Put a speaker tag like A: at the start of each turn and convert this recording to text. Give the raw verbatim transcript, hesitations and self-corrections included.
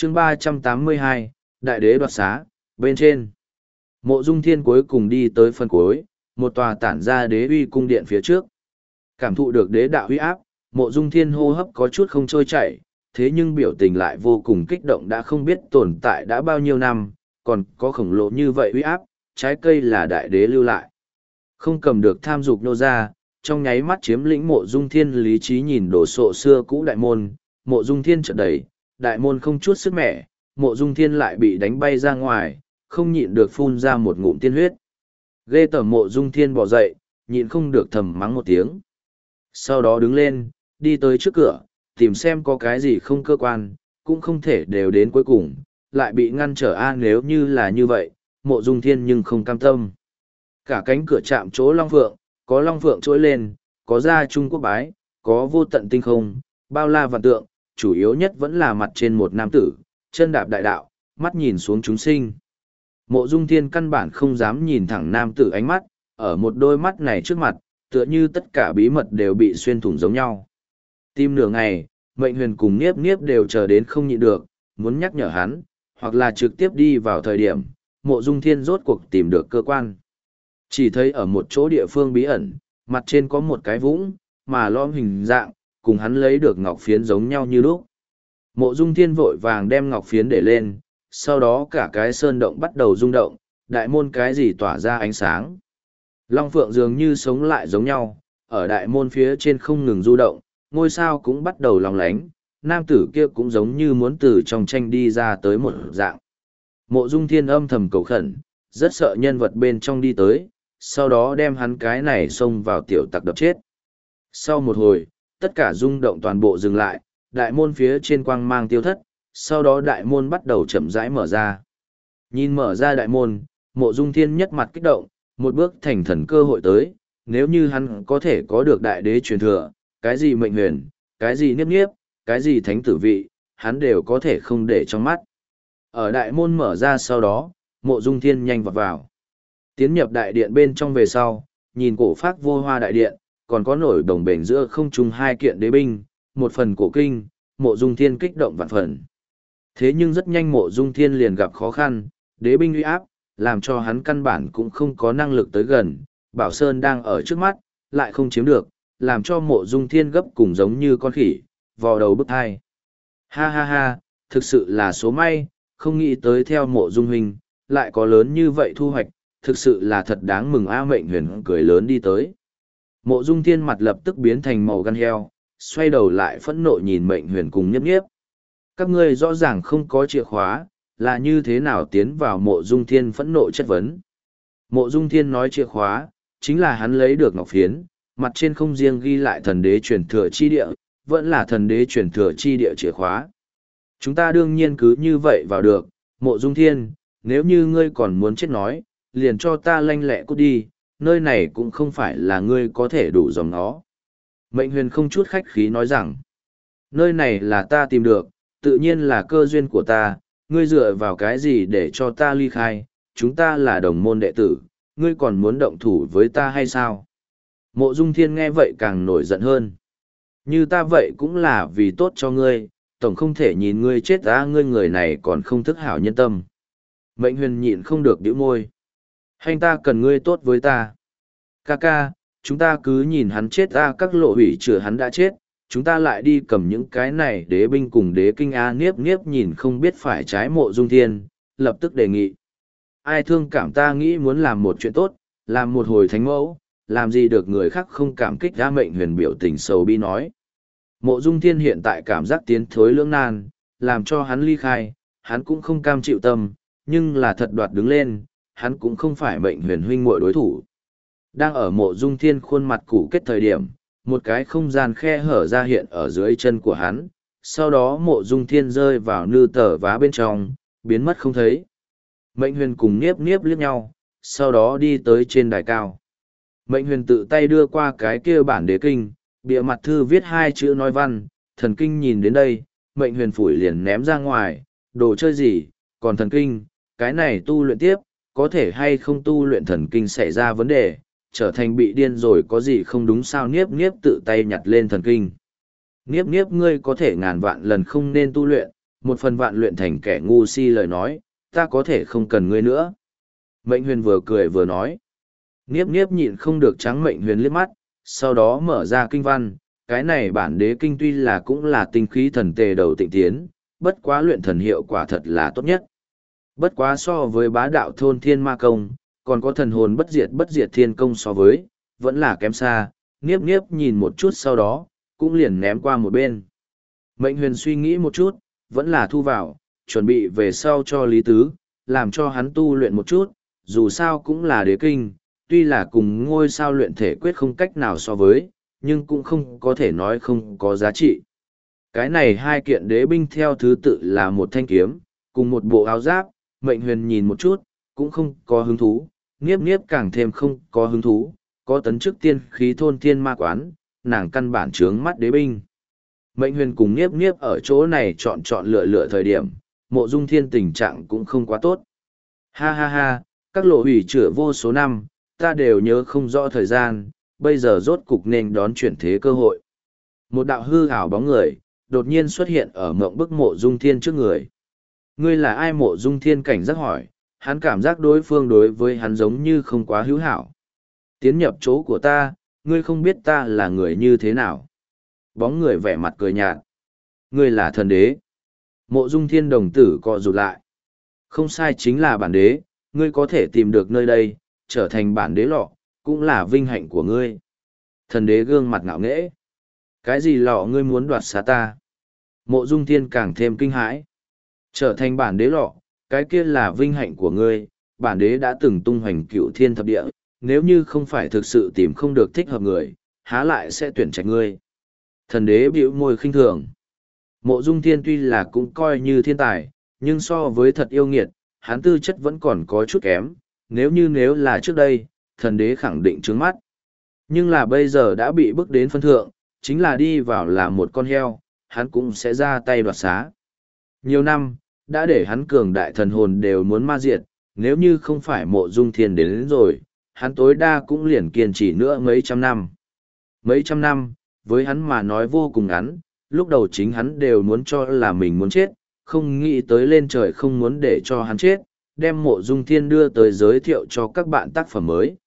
A: chương ba trăm tám mươi hai, Đại đế đoạt xá, bên trên. Mộ Dung Thiên cuối cùng đi tới phần cuối, một tòa tản ra đế uy cung điện phía trước. Cảm thụ được đế đạo uy áp, Mộ Dung Thiên hô hấp có chút không trôi chảy, thế nhưng biểu tình lại vô cùng kích động, đã không biết tồn tại đã bao nhiêu năm, còn có khổng lồ như vậy uy áp, trái cây là đại đế lưu lại. Không cầm được tham dục nô ra, trong nháy mắt chiếm lĩnh Mộ Dung Thiên lý trí nhìn đổ sộ xưa cũ đại môn, Mộ Dung Thiên chợt đẩy, đại môn không chút sức mẻ, Mộ Dung Thiên lại bị đánh bay ra ngoài, không nhịn được phun ra một ngụm tiên huyết. Ghê tởm. Mộ Dung Thiên bỏ dậy, nhịn không được thầm mắng một tiếng. Sau đó đứng lên, đi tới trước cửa, tìm xem có cái gì không cơ quan, cũng không thể đều đến cuối cùng, lại bị ngăn trở. A nếu như là như vậy, Mộ Dung Thiên nhưng không cam tâm. Cả cánh cửa chạm chỗ long phượng, có long phượng trỗi lên, có gia Trung Quốc bái, có vô tận tinh không, bao la vạn tượng, chủ yếu nhất vẫn là mặt trên một nam tử, chân đạp đại đạo, mắt nhìn xuống chúng sinh. Mộ Dung Thiên căn bản không dám nhìn thẳng nam tử ánh mắt, ở một đôi mắt này trước mặt, tựa như tất cả bí mật đều bị xuyên thủng giống nhau. Tim nửa ngày, Mệnh Huyền cùng Niếp Niếp đều chờ đến không nhịn được, muốn nhắc nhở hắn, hoặc là trực tiếp đi vào thời điểm, Mộ Dung Thiên rốt cuộc tìm được cơ quan. Chỉ thấy ở một chỗ địa phương bí ẩn, mặt trên có một cái vũng, mà lõm hình dạng, cùng hắn lấy được ngọc phiến giống nhau như lúc. Mộ Dung Thiên vội vàng đem ngọc phiến để lên, sau đó cả cái sơn động bắt đầu rung động, đại môn cái gì tỏa ra ánh sáng. Long Phượng dường như sống lại giống nhau, ở đại môn phía trên không ngừng du động, ngôi sao cũng bắt đầu lòng lánh, nam tử kia cũng giống như muốn từ trong tranh đi ra tới một dạng. Mộ Dung Thiên âm thầm cầu khẩn, rất sợ nhân vật bên trong đi tới, sau đó đem hắn cái này xông vào tiểu tặc đập chết. Sau một hồi, tất cả rung động toàn bộ dừng lại, đại môn phía trên quang mang tiêu thất, sau đó đại môn bắt đầu chậm rãi mở ra. Nhìn mở ra đại môn, Mộ Dung Thiên nhất mặt kích động, một bước thành thần cơ hội tới, nếu như hắn có thể có được đại đế truyền thừa, cái gì Mệnh Huyền, cái gì Niếp Niếp, cái gì thánh tử vị, hắn đều có thể không để trong mắt. Ở đại môn mở ra sau đó, Mộ Dung Thiên nhanh vọt vào. Tiến nhập đại điện bên trong về sau, nhìn cổ phác vô hoa đại điện, còn có nổi đồng bền giữa không trung hai kiện đế binh, một phần cổ kinh, Mộ Dung Thiên kích động vạn phần. Thế nhưng rất nhanh Mộ Dung Thiên liền gặp khó khăn, đế binh uy áp, làm cho hắn căn bản cũng không có năng lực tới gần, Bảo Sơn đang ở trước mắt, lại không chiếm được, làm cho Mộ Dung Thiên gấp cùng giống như con khỉ, vò đầu bức thai. Ha ha ha, thực sự là số may, không nghĩ tới theo Mộ Dung huynh, lại có lớn như vậy thu hoạch, thực sự là thật đáng mừng. A Mệnh Huyền cười lớn đi tới. Mộ Dung Thiên mặt lập tức biến thành màu gan heo, xoay đầu lại phẫn nộ nhìn Mệnh Huyền cùng Niếp Niếp. Các ngươi rõ ràng không có chìa khóa, là như thế nào tiến vào? Mộ Dung Thiên phẫn nộ chất vấn. Mộ Dung Thiên nói chìa khóa, chính là hắn lấy được ngọc phiến, mặt trên không riêng ghi lại thần đế truyền thừa chi địa, vẫn là thần đế truyền thừa chi địa chìa khóa. Chúng ta đương nhiên cứ như vậy vào được, Mộ Dung Thiên, nếu như ngươi còn muốn chết nói, liền cho ta lanh lẹ cút đi, nơi này cũng không phải là ngươi có thể đủ dòng nó. Mệnh Huyền không chút khách khí nói rằng, nơi này là ta tìm được, tự nhiên là cơ duyên của ta, ngươi dựa vào cái gì để cho ta ly khai, chúng ta là đồng môn đệ tử, ngươi còn muốn động thủ với ta hay sao? Mộ Dung Thiên nghe vậy càng nổi giận hơn. Như ta vậy cũng là vì tốt cho ngươi, tổng không thể nhìn ngươi chết ra, ngươi người này còn không thức hảo nhân tâm. Mệnh Huyền nhịn không được điệu môi. Hành ta cần ngươi tốt với ta. Ca ca, chúng ta cứ nhìn hắn chết ra, các lộ hủy chữa hắn đã chết, chúng ta lại đi cầm những cái này đế binh cùng đế kinh. A Niếp Niếp nhìn không biết phải trái Mộ Dung Thiên, lập tức đề nghị. Ai thương cảm ta nghĩ muốn làm một chuyện tốt, làm một hồi thánh mẫu, làm gì được người khác không cảm kích. Ra Mệnh Huyền biểu tình sầu bi nói. Mộ Dung Thiên hiện tại cảm giác tiến thối lưỡng nan, làm cho hắn ly khai, hắn cũng không cam chịu tâm, nhưng là thật đoạt đứng lên, hắn cũng không phải Mệnh Huyền huynh muội đối thủ. Đang ở Mộ Dung Thiên khuôn mặt cũ kết thời điểm, một cái không gian khe hở ra hiện ở dưới chân của hắn, sau đó Mộ Dung Thiên rơi vào nư tờ vá bên trong, biến mất không thấy. Mệnh Huyền cùng Niếp Niếp liếc nhau, sau đó đi tới trên đài cao. Mệnh Huyền tự tay đưa qua cái kia bản đế kinh, bìa mặt thư viết hai chữ nói văn, thần kinh. Nhìn đến đây, Mệnh Huyền phủi liền ném ra ngoài, đồ chơi gì, còn thần kinh, cái này tu luyện tiếp, có thể hay không tu luyện thần kinh xảy ra vấn đề, trở thành bị điên rồi có gì không đúng sao? Niếp Niếp tự tay nhặt lên thần kinh. Niếp Niếp, ngươi có thể ngàn vạn lần không nên tu luyện, một phần vạn luyện thành kẻ ngu si lời nói, ta có thể không cần ngươi nữa. Mệnh huyền vừa cười vừa nói. Niếp niếp nhịn không được trắng mệnh huyền liếc mắt, sau đó mở ra kinh văn. Cái này bản đế kinh tuy là cũng là tinh khí thần tề đầu tịnh tiến, bất quá luyện thần hiệu quả thật là tốt nhất. Bất quá so với bá đạo thôn thiên ma công, còn có thần hồn bất diệt bất diệt thiên công so với, vẫn là kém xa. Niếp niếp nhìn một chút sau đó, cũng liền ném qua một bên. Mệnh huyền suy nghĩ một chút, vẫn là thu vào, chuẩn bị về sau cho Lý Tứ, làm cho hắn tu luyện một chút, dù sao cũng là đế kinh, tuy là cùng ngôi sao luyện thể quyết không cách nào so với, nhưng cũng không có thể nói không có giá trị. Cái này hai kiện đế binh theo thứ tự là một thanh kiếm, cùng một bộ áo giáp, mệnh huyền nhìn một chút, cũng không có hứng thú, Niếp Niếp càng thêm không có hứng thú, có tấn chức tiên khí thôn thiên ma quán, nàng căn bản trướng mắt đế binh. Mệnh huyền cùng Niếp Niếp ở chỗ này chọn chọn lựa lựa thời điểm, Mộ Dung Thiên tình trạng cũng không quá tốt. Ha ha ha, các lộ hủy chữa vô số năm, ta đều nhớ không rõ thời gian, bây giờ rốt cục nên đón chuyển thế cơ hội. Một đạo hư ảo bóng người, đột nhiên xuất hiện ở mộng bức Mộ Dung Thiên trước người. Ngươi là ai? Mộ Dung Thiên cảnh giác hỏi, hắn cảm giác đối phương đối với hắn giống như không quá hữu hảo. Tiến nhập chỗ của ta, ngươi không biết ta là người như thế nào. Bóng người vẻ mặt cười nhạt. Ngươi là thần đế. Mộ Dung Thiên đồng tử co rụt lại. Không sai, chính là bản đế, ngươi có thể tìm được nơi đây, trở thành bản đế lọ, cũng là vinh hạnh của ngươi. Thần đế gương mặt ngạo nghễ. Cái gì lọ ngươi muốn đoạt xá ta? Mộ Dung Thiên càng thêm kinh hãi. Trở thành bản đế lọ, cái kia là vinh hạnh của ngươi, bản đế đã từng tung hoành cựu thiên thập địa, nếu như không phải thực sự tìm không được thích hợp người, há lại sẽ tuyển trạch ngươi. Thần đế bĩu môi khinh thường. Mộ Dung Thiên tuy là cũng coi như thiên tài, nhưng so với thật yêu nghiệt, hắn tư chất vẫn còn có chút kém, nếu như nếu là trước đây, thần đế khẳng định trướng mắt. Nhưng là bây giờ đã bị bước đến phân thượng, chính là đi vào là một con heo, hắn cũng sẽ ra tay đoạt xá. Nhiều năm, đã để hắn cường đại thần hồn đều muốn ma diệt, nếu như không phải Mộ Dung Thiên đến, đến rồi, hắn tối đa cũng liền kiên trì nữa mấy trăm năm. Mấy trăm năm, với hắn mà nói vô cùng ngắn, lúc đầu chính hắn đều muốn cho là mình muốn chết, không nghĩ tới lên trời không muốn để cho hắn chết, đem Mộ Dung Thiên đưa tới giới thiệu cho các bạn tác phẩm mới.